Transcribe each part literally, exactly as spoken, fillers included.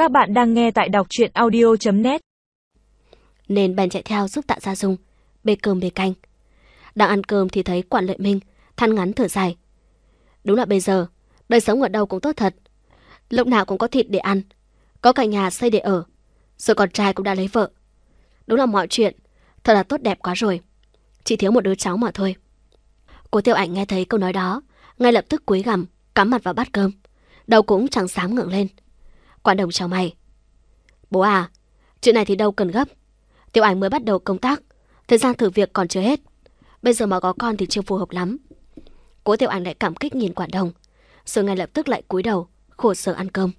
Các bạn đang nghe tại đọc truyện audio chấm net. Nên bèn chạy theo giúp Tạ Gia Dung bê cơm bê canh. Đang ăn cơm thì thấy Quản Lợi Minh than ngắn thở dài. Đúng là bây giờ đời sống ở đâu cũng tốt thật, lúc nào cũng có thịt để ăn, có cả nhà xây để ở, rồi con trai cũng đã lấy vợ. Đúng là mọi chuyện thật là tốt đẹp quá rồi, chỉ thiếu một đứa cháu mà thôi. Cô Tiêu Ảnh nghe thấy câu nói đó, ngay lập tức cúi gằm cắm mặt vào bát cơm, đầu cũng chẳng dám ngẩng lên. Quản Đồng chào mày. Bố à, chuyện này thì đâu cần gấp. Tiểu Ảnh mới bắt đầu công tác, thời gian thử việc còn chưa hết, bây giờ mà có con thì chưa phù hợp lắm. Cố Tiểu Ảnh lại cảm kích nhìn Quản Đồng, rồi ngay lập tức lại cúi đầu khổ sở ăn cơm.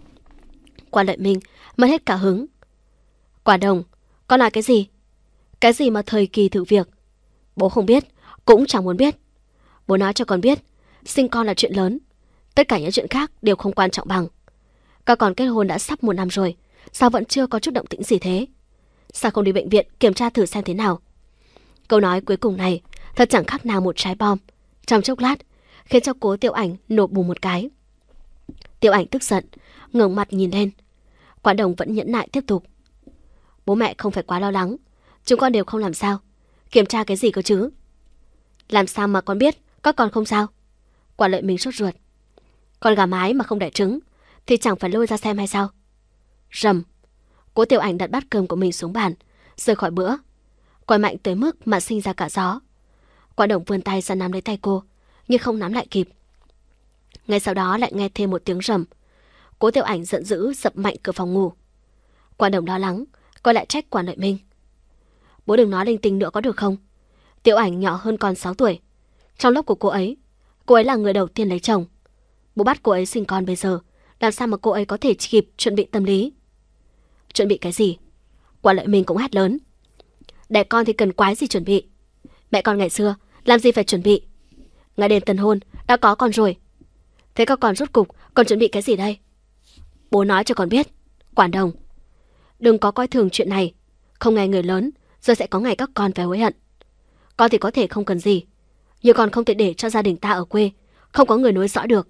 Quản Lợi Minh mất hết cả hứng. Quản Đồng, con là cái gì? Cái gì mà thời kỳ thử việc? Bố không biết, cũng chẳng muốn biết. Bố nói cho con biết, sinh con là chuyện lớn, tất cả những chuyện khác đều không quan trọng bằng. Các con kết hôn đã sắp một năm rồi, sao vẫn chưa có chút động tĩnh gì thế? Sao không đi bệnh viện kiểm tra thử xem thế nào? Câu nói cuối cùng này thật chẳng khác nào một trái bom, trong chốc lát khiến cho Cố Tiểu Ảnh nổ bùng một cái. Tiểu Ảnh tức giận, ngẩng mặt nhìn lên. Quản Đồng vẫn nhẫn nại tiếp tục. Bố mẹ không phải quá lo lắng, chúng con đều không làm sao. Kiểm tra cái gì cơ chứ? Làm sao mà con biết các con không sao? Quản Lợi Minh sốt ruột. Con gà mái mà không đẻ trứng thì chẳng phải lôi ra xem hay sao? Rầm. Cố Tiểu Ảnh đặt bát cơm của mình xuống bàn, rời khỏi bữa, quay mạnh tới mức mà sinh ra cả gió. Quản Đồng vươn tay ra nắm lấy tay cô, nhưng không nắm lại kịp. Ngay sau đó lại nghe thêm một tiếng rầm. Cố Tiểu Ảnh giận dữ dập mạnh cửa phòng ngủ. Quản Đồng lo lắng quay lại trách Quản Lợi Minh. Bố đừng nói linh tinh nữa có được không? Tiểu Ảnh nhỏ hơn con sáu tuổi. Trong lớp của cô ấy, cô ấy là người đầu tiên lấy chồng. Bố bắt cô ấy sinh con bây giờ, làm sao mà cô ấy có thể kịp chuẩn bị tâm lý? Chuẩn bị cái gì? Quản Lợi Minh cũng hét lớn. Đẻ con thì cần quái gì chuẩn bị? Mẹ con ngày xưa làm gì phải chuẩn bị? Ngày đêm tân hôn đã có con rồi. Thế các con rốt cục còn chuẩn bị cái gì đây? Bố nói cho con biết. Quản Đồng, đừng có coi thường chuyện này. Không ngày người lớn, rồi sẽ có ngày các con phải hối hận. Con thì có thể không cần gì, nhưng con không thể để cho gia đình ta ở quê không có người nối dõi được.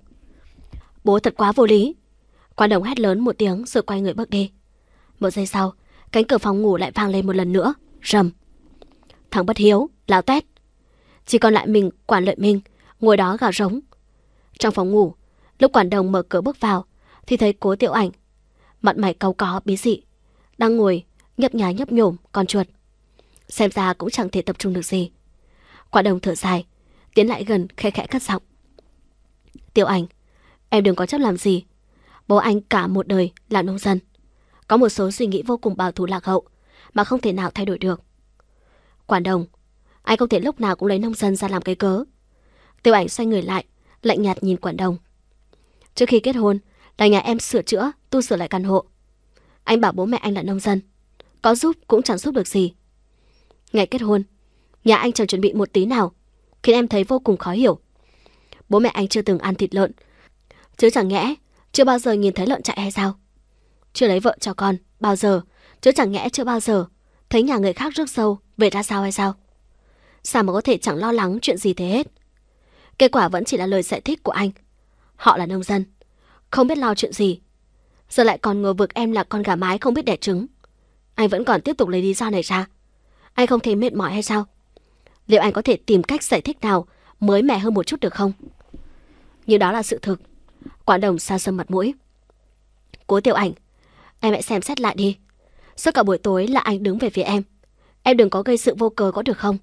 Bố thật quá vô lý. Quản Đồng hét lớn một tiếng rồi quay người bước đi. Một giây sau, cánh cửa phòng ngủ lại vang lên một lần nữa. Rầm. Thằng bất hiếu, láo tét. Chỉ còn lại mình Quản Lợi Minh ngồi đó gào rống. Trong phòng ngủ, lúc Quản Đồng mở cửa bước vào thì thấy Cố Tiểu Ảnh, mặt mày cau có bí dị, đang ngồi nhấp nhái nhấp nhổm con chuột. Xem ra cũng chẳng thể tập trung được gì. Quản Đồng thở dài, tiến lại gần khẽ khẽ cất giọng. Tiểu Ảnh, em đừng có chấp làm gì. Bố anh cả một đời là nông dân, có một số suy nghĩ vô cùng bảo thủ lạc hậu mà không thể nào thay đổi được. Quản Đồng, anh không thể lúc nào cũng lấy nông dân ra làm cái cớ. Tiểu Ảnh xoay người lại, lạnh nhạt nhìn Quản Đồng. Trước khi kết hôn là nhà em sửa chữa, tu sửa lại căn hộ. Anh bảo bố mẹ anh là nông dân, có giúp cũng chẳng giúp được gì. Ngày kết hôn, nhà anh chẳng chuẩn bị một tí nào, khiến em thấy vô cùng khó hiểu. Bố mẹ anh chưa từng ăn thịt lợn, chứ chẳng nhẽ chưa bao giờ nhìn thấy lợn chạy hay sao? Chưa lấy vợ cho con bao giờ, chứ chẳng nhẽ chưa bao giờ thấy nhà người khác rước dâu về ra sao hay sao? Sao mà có thể chẳng lo lắng chuyện gì thế hết? Kết quả vẫn chỉ là lời giải thích của anh. Họ là nông dân, không biết lo chuyện gì, giờ lại còn ngờ vực em là con gà mái không biết đẻ trứng. Anh vẫn còn tiếp tục lấy lý do này ra. Anh không thấy mệt mỏi hay sao? Liệu anh có thể tìm cách giải thích nào mới mẻ hơn một chút được không? Nhưng đó là sự thực. Quản Đồng sa sầm mặt mũi. Cố Tiểu Ảnh, em hãy xem xét lại đi. Suốt cả buổi tối là anh đứng về phía em. Em đừng có gây sự vô cớ có được không?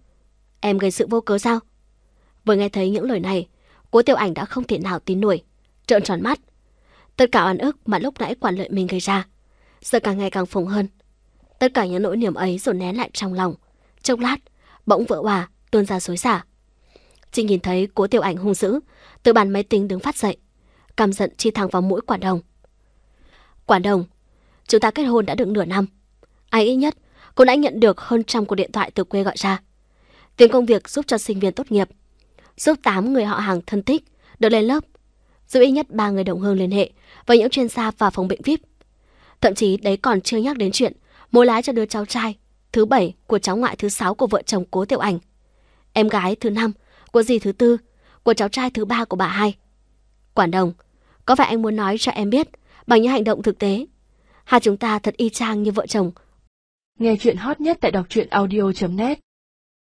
Em gây sự vô cớ sao? Vừa nghe thấy những lời này, Cố Tiểu Ảnh đã không thể nào tin nổi, trợn tròn mắt. Tất cả oan ức mà lúc nãy Quản Lợi Minh gây ra giờ càng ngày càng phồng hơn. Tất cả những nỗi niềm ấy dồn nén lại trong lòng, chốc lát bỗng vỡ òa tuôn ra xối xả. Chị nhìn thấy Cố Tiểu Ảnh hung dữ từ bàn máy tính đứng phát dậy, căm giận chi thẳng vào mũi Quản Đồng. Quản Đồng, chúng ta kết hôn đã được nửa năm, ai ít nhất cũng đã nhận được hơn trăm cuộc điện thoại từ quê gọi ra, tìm công việc giúp cho sinh viên tốt nghiệp, giúp tám người họ hàng thân thích được lên lớp, giúp ít nhất ba người đồng hương liên hệ với những chuyên gia và phòng bệnh vi ai pi. Thậm chí đấy còn chưa nhắc đến chuyện mối lái cho đứa cháu trai thứ bảy của cháu ngoại thứ sáu của vợ chồng Cố Tiểu Ảnh, em gái thứ năm của dì thứ tư, của cháu trai thứ ba của bà hai. Quản Đồng, có phải anh muốn nói cho em biết bằng những hành động thực tế. Hai chúng ta thật y chang như vợ chồng. Nghe chuyện hot nhất tại đọc truyện audio chấm net.